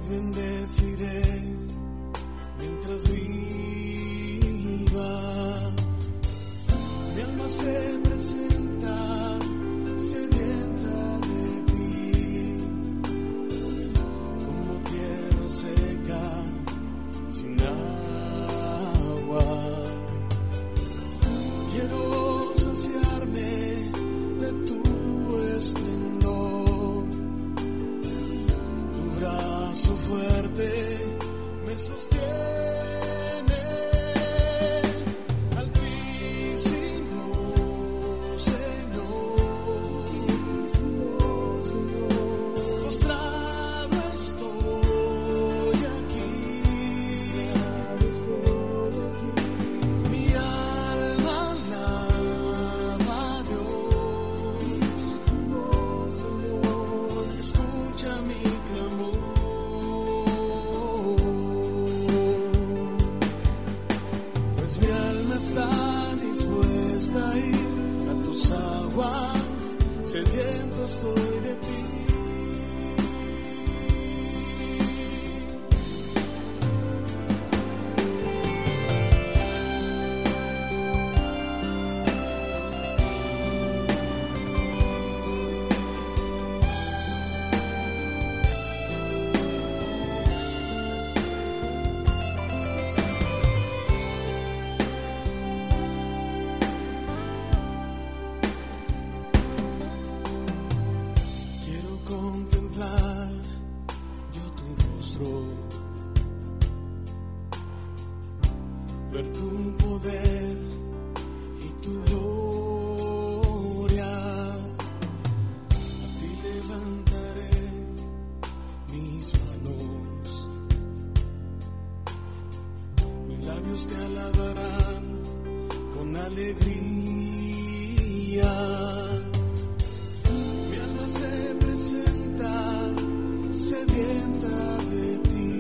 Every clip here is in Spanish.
bendeciré mientras viva. Mi alma se presenta sedienta de ti, como tierra seca sin agua. Quiero saciarme de tu esplendor, tu brazo fuerte me sostiene. Altísimo Señor, postrado estoy aquí. Mi alma alaba a Dios, escucha mi clamor. Pues mi alma está dispuesta a ir a tus aguas, sediento estoy de ti. Quiero contemplar yo tu rostro, ver tu poder y tu gloria. A ti levantaré mis manos, mis labios te alabarán con alegría. Mi alma se presenta sedienta de ti,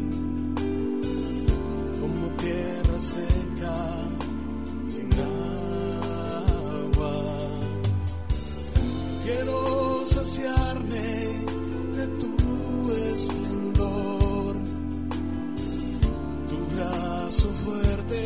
como tierra seca sin agua. Quiero saciarme de tu esplendor, tu brazo fuerte